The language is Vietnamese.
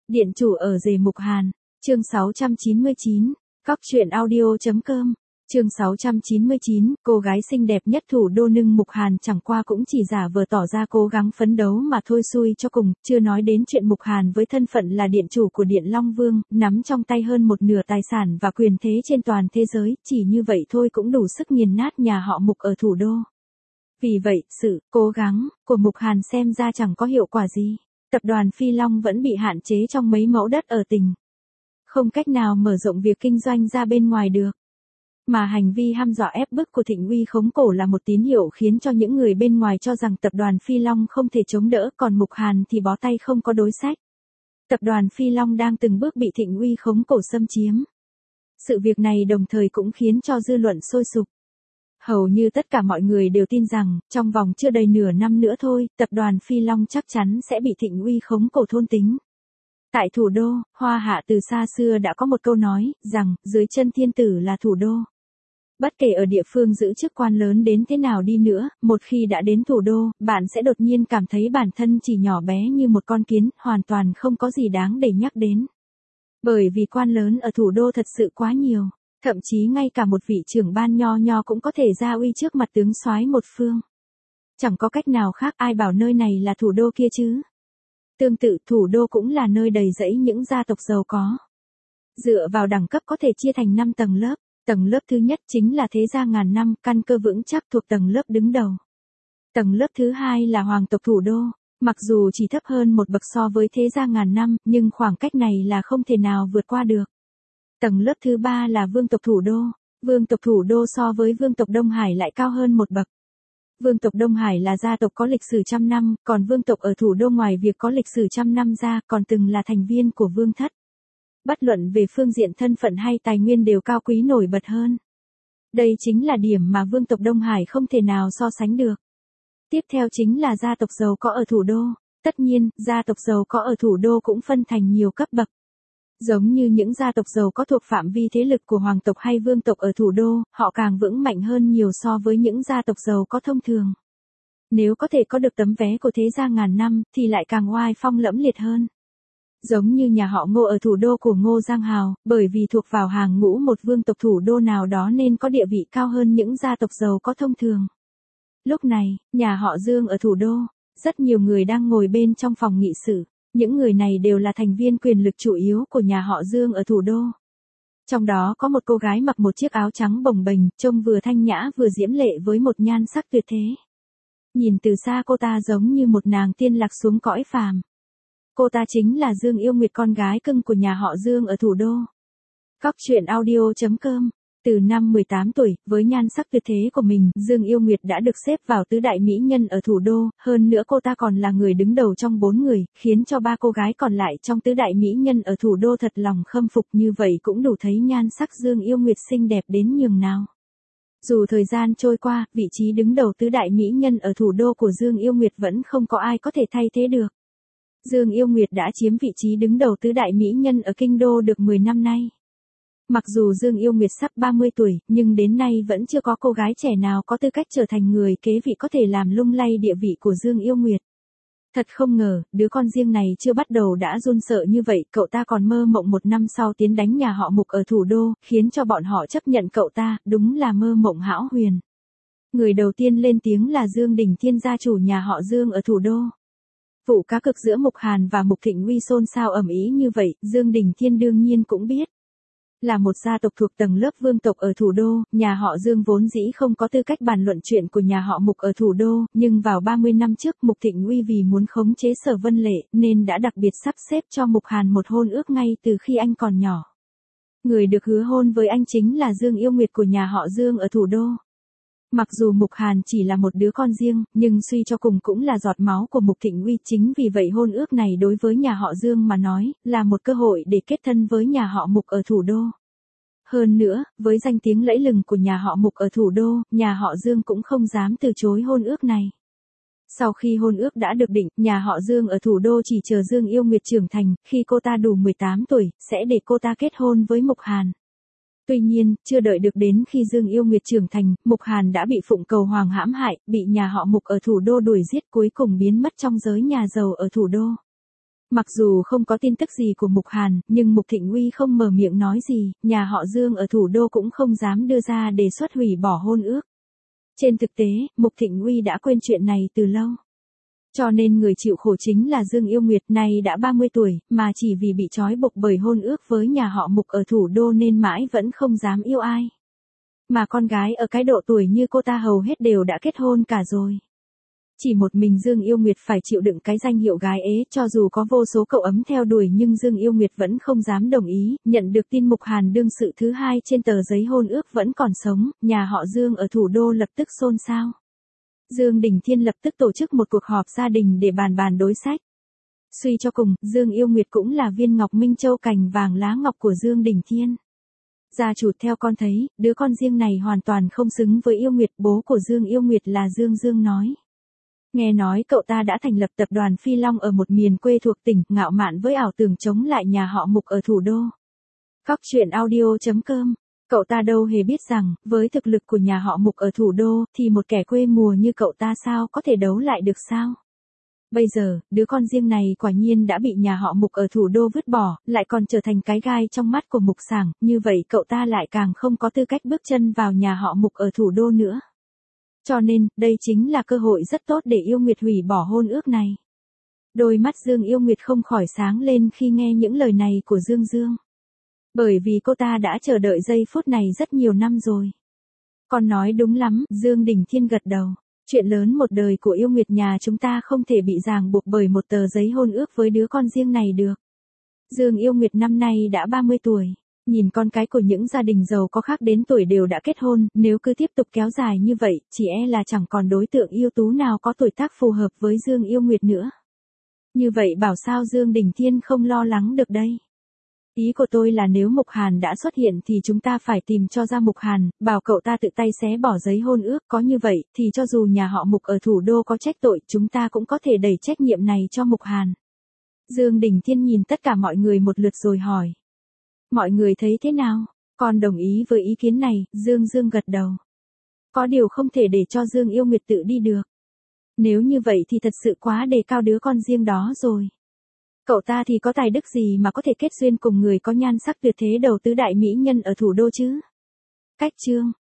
Điện chủ ở rể Mục Hàn, chương 699, cóc.audio.com, chương 699, cô gái xinh đẹp nhất thủ đô Nưng Mục Hàn chẳng qua cũng chỉ giả vờ tỏ ra cố gắng phấn đấu mà thôi xui cho cùng, chưa nói đến chuyện Mục Hàn với thân phận là điện chủ của Điện Long Vương, nắm trong tay hơn một nửa tài sản và quyền thế trên toàn thế giới, chỉ như vậy thôi cũng đủ sức nghiền nát nhà họ Mục ở thủ đô. Vì vậy, sự cố gắng của Mục Hàn xem ra chẳng có hiệu quả gì. Tập đoàn Phi Long vẫn bị hạn chế trong mấy mẫu đất ở tỉnh. Không cách nào mở rộng việc kinh doanh ra bên ngoài được. Mà hành vi hăm dọa ép bức của Thịnh Uy khống cổ là một tín hiệu khiến cho những người bên ngoài cho rằng tập đoàn Phi Long không thể chống đỡ, còn Mục Hàn thì bó tay không có đối sách. Tập đoàn Phi Long đang từng bước bị Thịnh Uy khống cổ xâm chiếm. Sự việc này đồng thời cũng khiến cho dư luận sôi sục. Hầu như tất cả mọi người đều tin rằng, trong vòng chưa đầy nửa năm nữa thôi, tập đoàn Phi Long chắc chắn sẽ bị Thịnh Uy khống cổ thôn tính. Tại thủ đô, Hoa Hạ từ xa xưa đã có một câu nói, rằng, dưới chân thiên tử là thủ đô. Bất kể ở địa phương giữ chức quan lớn đến thế nào đi nữa, một khi đã đến thủ đô, bạn sẽ đột nhiên cảm thấy bản thân chỉ nhỏ bé như một con kiến, hoàn toàn không có gì đáng để nhắc đến. Bởi vì quan lớn ở thủ đô thật sự quá nhiều. Thậm chí ngay cả một vị trưởng ban nho nho cũng có thể ra uy trước mặt tướng soái một phương. Chẳng có cách nào khác, ai bảo nơi này là thủ đô kia chứ. Tương tự, thủ đô cũng là nơi đầy rẫy những gia tộc giàu có. Dựa vào đẳng cấp có thể chia thành 5 tầng lớp. Tầng lớp thứ nhất chính là thế gia ngàn năm, căn cơ vững chắc thuộc tầng lớp đứng đầu. Tầng lớp thứ hai là hoàng tộc thủ đô. Mặc dù chỉ thấp hơn một bậc so với thế gia ngàn năm, nhưng khoảng cách này là không thể nào vượt qua được. Tầng lớp thứ ba là vương tộc thủ đô. Vương tộc thủ đô so với vương tộc Đông Hải lại cao hơn một bậc. Vương tộc Đông Hải là gia tộc có lịch sử trăm năm, còn vương tộc ở thủ đô ngoài việc có lịch sử trăm năm ra, còn từng là thành viên của vương thất. Bất luận về phương diện thân phận hay tài nguyên đều cao quý nổi bật hơn. Đây chính là điểm mà vương tộc Đông Hải không thể nào so sánh được. Tiếp theo chính là gia tộc giàu có ở thủ đô. Tất nhiên, gia tộc giàu có ở thủ đô cũng phân thành nhiều cấp bậc. Giống như những gia tộc giàu có thuộc phạm vi thế lực của hoàng tộc hay vương tộc ở thủ đô, họ càng vững mạnh hơn nhiều so với những gia tộc giàu có thông thường. Nếu có thể có được tấm vé của thế gia ngàn năm, thì lại càng oai phong lẫm liệt hơn. Giống như nhà họ Ngô ở thủ đô của Ngô Giang Hào, bởi vì thuộc vào hàng ngũ một vương tộc thủ đô nào đó nên có địa vị cao hơn những gia tộc giàu có thông thường. Lúc này, nhà họ Dương ở thủ đô, rất nhiều người đang ngồi bên trong phòng nghị sự. Những người này đều là thành viên quyền lực chủ yếu của nhà họ Dương ở thủ đô. Trong đó có một cô gái mặc một chiếc áo trắng bồng bềnh, trông vừa thanh nhã vừa diễm lệ với một nhan sắc tuyệt thế. Nhìn từ xa cô ta giống như một nàng tiên lạc xuống cõi phàm. Cô ta chính là Dương Yêu Nguyệt, con gái cưng của nhà họ Dương ở thủ đô. cóc.audio.com. Từ năm 18 tuổi, với nhan sắc tuyệt thế của mình, Dương Yêu Nguyệt đã được xếp vào tứ đại mỹ nhân ở thủ đô, hơn nữa cô ta còn là người đứng đầu trong 4 người, khiến cho 3 cô gái còn lại trong tứ đại mỹ nhân ở thủ đô thật lòng khâm phục, như vậy cũng đủ thấy nhan sắc Dương Yêu Nguyệt xinh đẹp đến nhường nào. Dù thời gian trôi qua, vị trí đứng đầu tứ đại mỹ nhân ở thủ đô của Dương Yêu Nguyệt vẫn không có ai có thể thay thế được. Dương Yêu Nguyệt đã chiếm vị trí đứng đầu tứ đại mỹ nhân ở kinh đô được 10 năm nay. Mặc dù Dương Yêu Nguyệt sắp 30 tuổi, nhưng đến nay vẫn chưa có cô gái trẻ nào có tư cách trở thành người kế vị có thể làm lung lay địa vị của Dương Yêu Nguyệt. Thật không ngờ, đứa con riêng này chưa bắt đầu đã run sợ như vậy, cậu ta còn mơ mộng một năm sau tiến đánh nhà họ Mục ở thủ đô, khiến cho bọn họ chấp nhận cậu ta, đúng là mơ mộng hão huyền. Người đầu tiên lên tiếng là Dương Đình Thiên, gia chủ nhà họ Dương ở thủ đô. Vụ cá cược giữa Mục Hàn và Mục Thịnh Uy xôn xao ầm ĩ như vậy, Dương Đình Thiên đương nhiên cũng biết. Là một gia tộc thuộc tầng lớp vương tộc ở thủ đô, nhà họ Dương vốn dĩ không có tư cách bàn luận chuyện của nhà họ Mục ở thủ đô, nhưng vào 30 năm trước Mục Thịnh Uy vì muốn khống chế Sở Vân Lệ, nên đã đặc biệt sắp xếp cho Mục Hàn một hôn ước ngay từ khi anh còn nhỏ. Người được hứa hôn với anh chính là Dương Yêu Nguyệt của nhà họ Dương ở thủ đô. Mặc dù Mục Hàn chỉ là một đứa con riêng, nhưng suy cho cùng cũng là giọt máu của Mục Thịnh Uy, chính vì vậy hôn ước này đối với nhà họ Dương mà nói, là một cơ hội để kết thân với nhà họ Mục ở thủ đô. Hơn nữa, với danh tiếng lẫy lừng của nhà họ Mục ở thủ đô, nhà họ Dương cũng không dám từ chối hôn ước này. Sau khi hôn ước đã được định, nhà họ Dương ở thủ đô chỉ chờ Dương Yêu Nguyệt trưởng thành, khi cô ta đủ 18 tuổi, sẽ để cô ta kết hôn với Mục Hàn. Tuy nhiên, chưa đợi được đến khi Dương Yêu Nguyệt trưởng thành, Mục Hàn đã bị Phụng Cầu Hoàng hãm hại, bị nhà họ Mục ở thủ đô đuổi giết, cuối cùng biến mất trong giới nhà giàu ở thủ đô. Mặc dù không có tin tức gì của Mục Hàn, nhưng Mục Thịnh Uy không mở miệng nói gì, nhà họ Dương ở thủ đô cũng không dám đưa ra đề xuất hủy bỏ hôn ước. Trên thực tế, Mục Thịnh Uy đã quên chuyện này từ lâu. Cho nên người chịu khổ chính là Dương Yêu Nguyệt, này đã 30 tuổi, mà chỉ vì bị trói buộc bởi hôn ước với nhà họ Mục ở thủ đô nên mãi vẫn không dám yêu ai. Mà con gái ở cái độ tuổi như cô ta hầu hết đều đã kết hôn cả rồi. Chỉ một mình Dương Yêu Nguyệt phải chịu đựng cái danh hiệu gái ế, cho dù có vô số cậu ấm theo đuổi nhưng Dương Yêu Nguyệt vẫn không dám đồng ý. Nhận được tin Mục Hàn đương sự thứ hai trên tờ giấy hôn ước vẫn còn sống, nhà họ Dương ở thủ đô lập tức xôn xao. Dương Đình Thiên lập tức tổ chức một cuộc họp gia đình để bàn đối sách. Suy cho cùng, Dương Yêu Nguyệt cũng là viên ngọc minh châu cành vàng lá ngọc của Dương Đình Thiên. Gia chủ theo con thấy, đứa con riêng này hoàn toàn không xứng với Yêu Nguyệt. Bố của Dương Yêu Nguyệt là Dương nói. Nghe nói cậu ta đã thành lập tập đoàn Phi Long ở một miền quê thuộc tỉnh, ngạo mạn với ảo tưởng chống lại nhà họ Mục ở thủ đô. Cóc truyện audio.com. Cậu ta đâu hề biết rằng, với thực lực của nhà họ Mục ở thủ đô, thì một kẻ quê mùa như cậu ta sao có thể đấu lại được sao? Bây giờ, đứa con riêng này quả nhiên đã bị nhà họ Mục ở thủ đô vứt bỏ, lại còn trở thành cái gai trong mắt của Mục Sảng, như vậy cậu ta lại càng không có tư cách bước chân vào nhà họ Mục ở thủ đô nữa. Cho nên, đây chính là cơ hội rất tốt để Yêu Nguyệt hủy bỏ hôn ước này. Đôi mắt Dương Yêu Nguyệt không khỏi sáng lên khi nghe những lời này của Dương. Bởi vì cô ta đã chờ đợi giây phút này rất nhiều năm rồi. Con nói đúng lắm, Dương Đình Thiên gật đầu. Chuyện lớn một đời của Yêu Nguyệt nhà chúng ta không thể bị ràng buộc bởi một tờ giấy hôn ước với đứa con riêng này được. Dương Yêu Nguyệt năm nay đã 30 tuổi. Nhìn con cái của những gia đình giàu có khác đến tuổi đều đã kết hôn, nếu cứ tiếp tục kéo dài như vậy, chỉ e là chẳng còn đối tượng ưu tú nào có tuổi tác phù hợp với Dương Yêu Nguyệt nữa. Như vậy bảo sao Dương Đình Thiên không lo lắng được đây? Ý của tôi là nếu Mục Hàn đã xuất hiện thì chúng ta phải tìm cho ra Mục Hàn, bảo cậu ta tự tay xé bỏ giấy hôn ước, có như vậy thì cho dù nhà họ Mục ở thủ đô có trách tội, chúng ta cũng có thể đẩy trách nhiệm này cho Mục Hàn. Dương Đình Thiên nhìn tất cả mọi người một lượt rồi hỏi. Mọi người thấy thế nào? Con đồng ý với ý kiến này, Dương gật đầu. Có điều không thể để cho Dương Yêu Nguyệt tự đi được. Nếu như vậy thì thật sự quá đề cao đứa con riêng đó rồi. Cậu ta thì có tài đức gì mà có thể kết duyên cùng người có nhan sắc tuyệt thế đầu tứ đại mỹ nhân ở thủ đô chứ? Cách chương